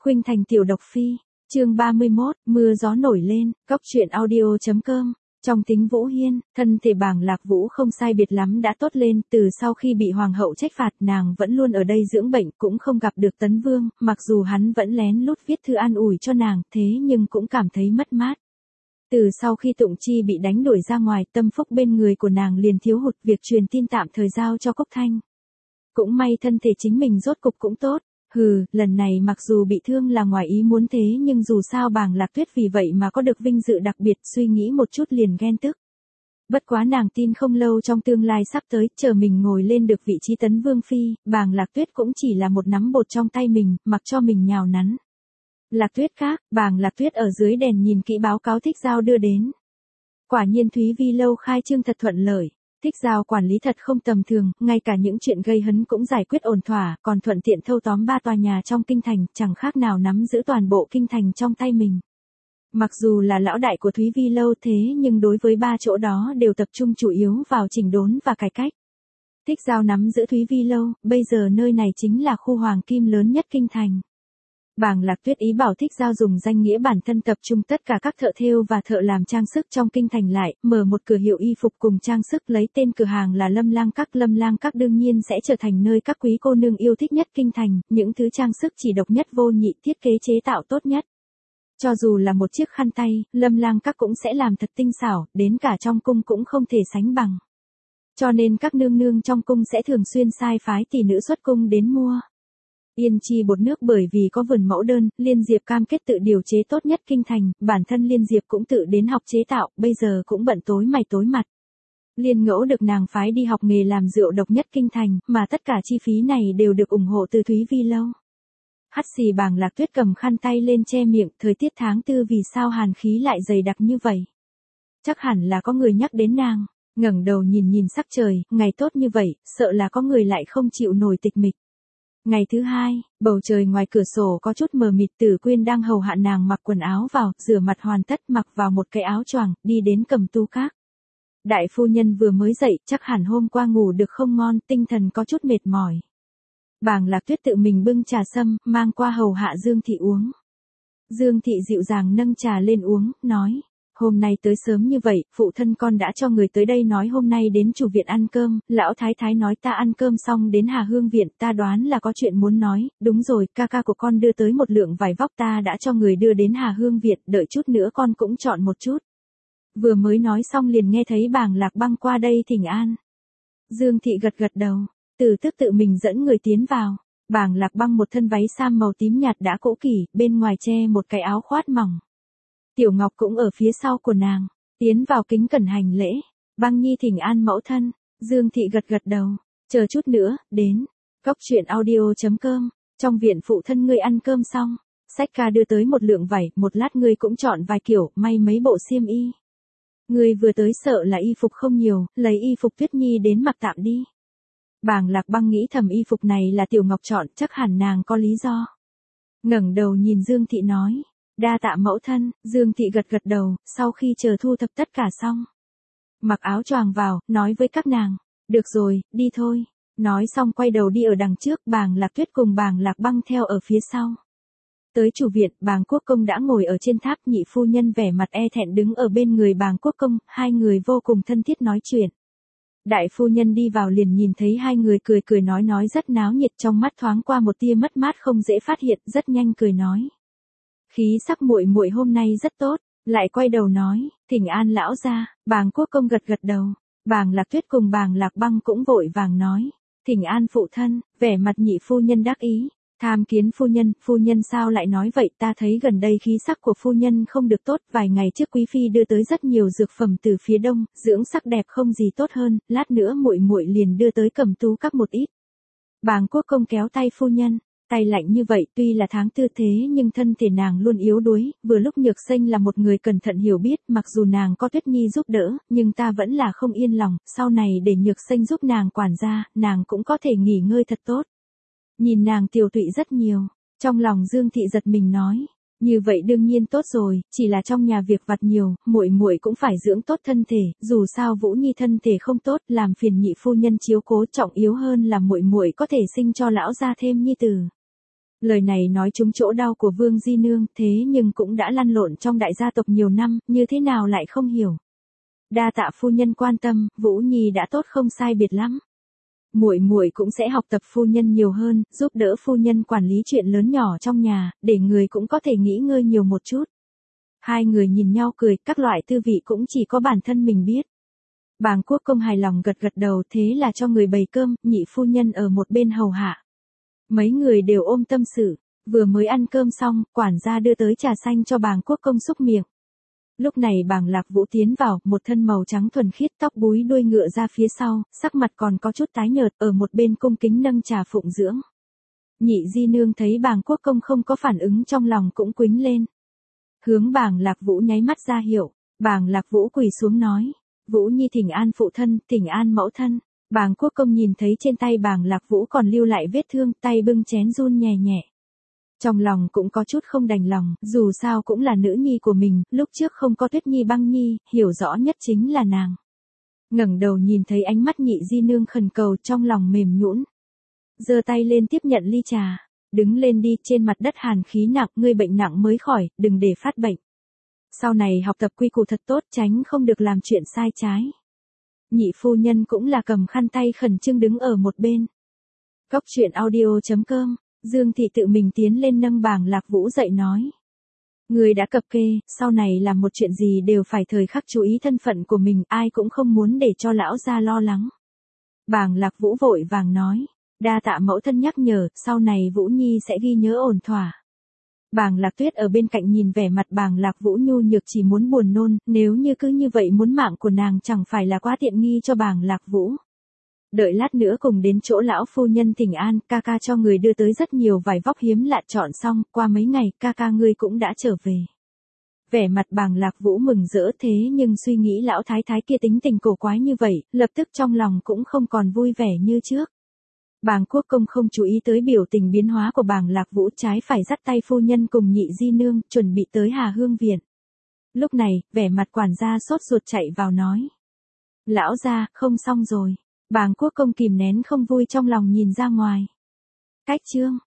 Khuynh Thành tiểu độc phi, chương 31, mưa gió nổi lên, cóc truyện audio.com. Trong Tính Vũ Hiên, thân thể Bàng Lạc Vũ không sai biệt lắm đã tốt lên, từ sau khi bị hoàng hậu trách phạt nàng vẫn luôn ở đây dưỡng bệnh, cũng không gặp được Tấn Vương, mặc dù hắn vẫn lén lút viết thư an ủi cho nàng, thế nhưng cũng cảm thấy mất mát. Từ sau khi Tụng Chi bị đánh đuổi ra ngoài, tâm phúc bên người của nàng liền thiếu hụt, việc truyền tin tạm thời giao cho Cốc Thanh. Cũng may thân thể chính mình rốt cục cũng tốt. Lần này mặc dù bị thương là ngoài ý muốn, thế nhưng dù sao Bàng Lạc Tuyết vì vậy mà có được vinh dự đặc biệt, suy nghĩ một chút liền ghen tức. Bất quá nàng tin không lâu trong tương lai sắp tới, chờ mình ngồi lên được vị trí Tấn Vương phi, Bàng Lạc Tuyết cũng chỉ là một nắm bột trong tay mình, mặc cho mình nhào nắn. Lạc Tuyết khác, Bàng Lạc Tuyết ở dưới đèn nhìn kỹ báo cáo Thích Giao đưa đến. Quả nhiên Thúy Vi lâu khai trương thật thuận lợi. Thích Giao quản lý thật không tầm thường, ngay cả những chuyện gây hấn cũng giải quyết ổn thỏa, còn thuận tiện thâu tóm 3 tòa nhà trong kinh thành, chẳng khác nào nắm giữ toàn bộ kinh thành trong tay mình. Mặc dù là lão đại của Thúy Vi lâu thế nhưng đối với 3 chỗ đó đều tập trung chủ yếu vào chỉnh đốn và cải cách. Thích Giao nắm giữ Thúy Vi lâu, bây giờ nơi này chính là khu hoàng kim lớn nhất kinh thành. Bàng Lạc Tuyết ý bảo Thích Giao dùng danh nghĩa bản thân tập trung tất cả các thợ thêu và thợ làm trang sức trong kinh thành lại, mở một cửa hiệu y phục cùng trang sức, lấy tên cửa hàng là Lâm Lang Các. Lâm Lang Các đương nhiên sẽ trở thành nơi các quý cô nương yêu thích nhất kinh thành, những thứ trang sức chỉ độc nhất vô nhị, thiết kế chế tạo tốt nhất. Cho dù là một chiếc khăn tay, Lâm Lang Các cũng sẽ làm thật tinh xảo, đến cả trong cung cũng không thể sánh bằng. Cho nên các nương nương trong cung sẽ thường xuyên sai phái tỷ nữ xuất cung đến mua. Yên chi bột nước bởi vì có vườn mẫu đơn, Liên Diệp cam kết tự điều chế tốt nhất kinh thành, bản thân Liên Diệp cũng tự đến học chế tạo, bây giờ cũng bận tối mày tối mặt. Liên Ngẫu được nàng phái đi học nghề làm rượu độc nhất kinh thành, mà tất cả chi phí này đều được ủng hộ từ Thúy Vi lâu. Hắt xì. Bàng Lạc Tuyết cầm khăn tay lên che miệng, thời tiết tháng 4 vì sao hàn khí lại dày đặc như vậy? Chắc hẳn là có người nhắc đến nàng, ngẩng đầu nhìn sắc trời, ngày tốt như vậy, sợ là có người lại không chịu nổi tịch mịch. Ngày thứ hai, bầu trời ngoài cửa sổ có chút mờ mịt, Tử Quyên đang hầu hạ nàng mặc quần áo vào, rửa mặt hoàn tất, mặc vào một cái áo choàng, đi đến Cầm Tu Các. Đại phu nhân vừa mới dậy, chắc hẳn hôm qua ngủ được không ngon, tinh thần có chút mệt mỏi. Bàng Lạc Tuyết tự mình bưng trà sâm, mang qua hầu hạ Dương Thị uống. Dương Thị dịu dàng nâng trà lên uống, nói. Hôm nay tới sớm như vậy, phụ thân con đã cho người tới đây nói hôm nay đến chủ viện ăn cơm, lão thái thái nói ta ăn cơm xong đến Hà Hương viện, ta đoán là có chuyện muốn nói, đúng rồi, ca ca của con đưa tới một lượng vải vóc ta đã cho người đưa đến Hà Hương viện, đợi chút nữa con cũng chọn một chút. Vừa mới nói xong liền nghe thấy Bàng Lạc Băng qua đây thỉnh an. Dương Thị gật gật đầu, Từ Tức tự mình dẫn người tiến vào. Bàng Lạc Băng một thân váy sam màu tím nhạt đã cũ kỹ, bên ngoài che một cái áo khoát mỏng. Tiểu Ngọc cũng ở phía sau của nàng, tiến vào kính cẩn hành lễ. Băng nhi thỉnh an mẫu thân. Dương Thị gật gật đầu, chờ chút nữa, đến. Cóc truyện audio.com, trong viện phụ thân ngươi ăn cơm xong, Sách Ca đưa tới một lượng vải, một lát ngươi cũng chọn vài kiểu, may mấy bộ xiêm y. Ngươi vừa tới sợ là y phục không nhiều, lấy y phục Tuyết Nhi đến mặc tạm đi. Bàng Lạc Băng nghĩ thầm y phục này là Tiểu Ngọc chọn, chắc hẳn nàng có lý do. Ngẩng đầu nhìn Dương Thị nói. Đa tạ mẫu thân. Dương Thị gật gật đầu, sau khi chờ thu thập tất cả xong. Mặc áo choàng vào, nói với các nàng. Được rồi, đi thôi. Nói xong quay đầu đi ở đằng trước, Bàng Lạc Tuyết cùng Bàng Lạc Băng theo ở phía sau. Tới chủ viện, Bàng Quốc Công đã ngồi ở trên tháp, nhị phu nhân vẻ mặt e thẹn đứng ở bên người Bàng Quốc Công, hai người vô cùng thân thiết nói chuyện. Đại phu nhân đi vào liền nhìn thấy hai người cười cười nói rất náo nhiệt, trong mắt thoáng qua một tia mất mát không dễ phát hiện, rất nhanh cười nói. Khí sắc muội muội hôm nay rất tốt, lại quay đầu nói, thỉnh an lão gia. Bàng Quốc Công gật gật đầu. Bàng Lạc Tuyết cùng Bàng Lạc Băng cũng vội vàng nói, thỉnh an phụ thân. Vẻ mặt nhị phu nhân đắc ý. Tham kiến phu nhân sao lại nói vậy, ta thấy gần đây khí sắc của phu nhân không được tốt, vài ngày trước quý phi đưa tới rất nhiều dược phẩm từ phía đông, dưỡng sắc đẹp không gì tốt hơn, lát nữa muội muội liền đưa tới Cầm Tu Các một ít. Bàng Quốc Công kéo tay phu nhân. Tay lạnh như vậy, tuy là tháng 4 thế nhưng thân thể nàng luôn yếu đuối, vừa lúc Nhược Sênh là một người cẩn thận hiểu biết, mặc dù nàng có Tuyết Nhi giúp đỡ, nhưng ta vẫn là không yên lòng, sau này để Nhược Sênh giúp nàng quản gia, nàng cũng có thể nghỉ ngơi thật tốt. Nhìn nàng tiều tụy rất nhiều, trong lòng Dương Thị giật mình nói, như vậy đương nhiên tốt rồi, chỉ là trong nhà việc vặt nhiều, muội muội cũng phải dưỡng tốt thân thể, dù sao Vũ Nhi thân thể không tốt, làm phiền nhị phu nhân chiếu cố, trọng yếu hơn là muội muội có thể sinh cho lão gia thêm nhi tử. Lời này nói trúng chỗ đau của Vương Di Nương, thế nhưng cũng đã lăn lộn trong đại gia tộc nhiều năm, như thế nào lại không hiểu. Đa tạ phu nhân quan tâm, Vũ Nhi đã tốt không sai biệt lắm. Muội muội cũng sẽ học tập phu nhân nhiều hơn, giúp đỡ phu nhân quản lý chuyện lớn nhỏ trong nhà, để người cũng có thể nghỉ ngơi nhiều một chút. Hai người nhìn nhau cười, các loại tư vị cũng chỉ có bản thân mình biết. Bàng Quốc Công hài lòng gật gật đầu, thế là cho người bày cơm, nhị phu nhân ở một bên hầu hạ. Mấy người đều ôm tâm sự, vừa mới ăn cơm xong, quản gia đưa tới trà xanh cho Bàng Quốc Công xúc miệng. Lúc này Bàng Lạc Vũ tiến vào, một thân màu trắng thuần khiết, tóc búi đuôi ngựa ra phía sau, sắc mặt còn có chút tái nhợt, ở một bên cung kính nâng trà phụng dưỡng. Nhị Di Nương thấy Bàng Quốc Công không có phản ứng trong lòng cũng quĩnh lên. Hướng Bàng Lạc Vũ nháy mắt ra hiệu, Bàng Lạc Vũ quỳ xuống nói, Vũ Nhi thỉnh an phụ thân, thỉnh an mẫu thân. Bàng Quốc Công nhìn thấy trên tay Bàng Lạc Vũ còn lưu lại vết thương, tay bưng chén run nhẹ nhẹ. Trong lòng cũng có chút không đành lòng, dù sao cũng là nữ nhi của mình, lúc trước không có Tuyết Nhi Băng Nhi, hiểu rõ nhất chính là nàng. Ngẩng đầu nhìn thấy ánh mắt nhị Di Nương khẩn cầu, trong lòng mềm nhũn. Giơ tay lên tiếp nhận ly trà, đứng lên đi, trên mặt đất hàn khí nặng, ngươi bệnh nặng mới khỏi, đừng để phát bệnh. Sau này học tập quy củ thật tốt, tránh không được làm chuyện sai trái. Nhị phu nhân cũng là cầm khăn tay khẩn trương đứng ở một bên. Góc truyện audio.com, Dương Thị tự mình tiến lên nâng Bàng Lạc Vũ dậy nói. Người đã cập kê, sau này làm một chuyện gì đều phải thời khắc chú ý thân phận của mình, ai cũng không muốn để cho lão gia lo lắng. Bàng Lạc Vũ vội vàng nói, đa tạ mẫu thân nhắc nhở, sau này Vũ Nhi sẽ ghi nhớ ổn thỏa. Bàng Lạc Tuyết ở bên cạnh nhìn vẻ mặt Bàng Lạc Vũ nhu nhược chỉ muốn buồn nôn, nếu như cứ như vậy muốn mạng của nàng chẳng phải là quá tiện nghi cho Bàng Lạc Vũ. Đợi lát nữa cùng đến chỗ lão phu nhân thỉnh an, ca ca cho người đưa tới rất nhiều vải vóc hiếm lạ, chọn xong, qua mấy ngày, ca ca ngươi cũng đã trở về. Vẻ mặt Bàng Lạc Vũ mừng rỡ, thế nhưng suy nghĩ lão thái thái kia tính tình cổ quái như vậy, lập tức trong lòng cũng không còn vui vẻ như trước. Bàng Quốc Công không chú ý tới biểu tình biến hóa của Bàng Lạc Vũ, trái phải dắt tay phu nhân cùng nhị Di Nương, chuẩn bị tới Hà Hương Viện. Lúc này, vẻ mặt quản gia sốt ruột chạy vào nói. Lão gia, không xong rồi. Bàng Quốc Công kìm nén không vui trong lòng nhìn ra ngoài. Cách chương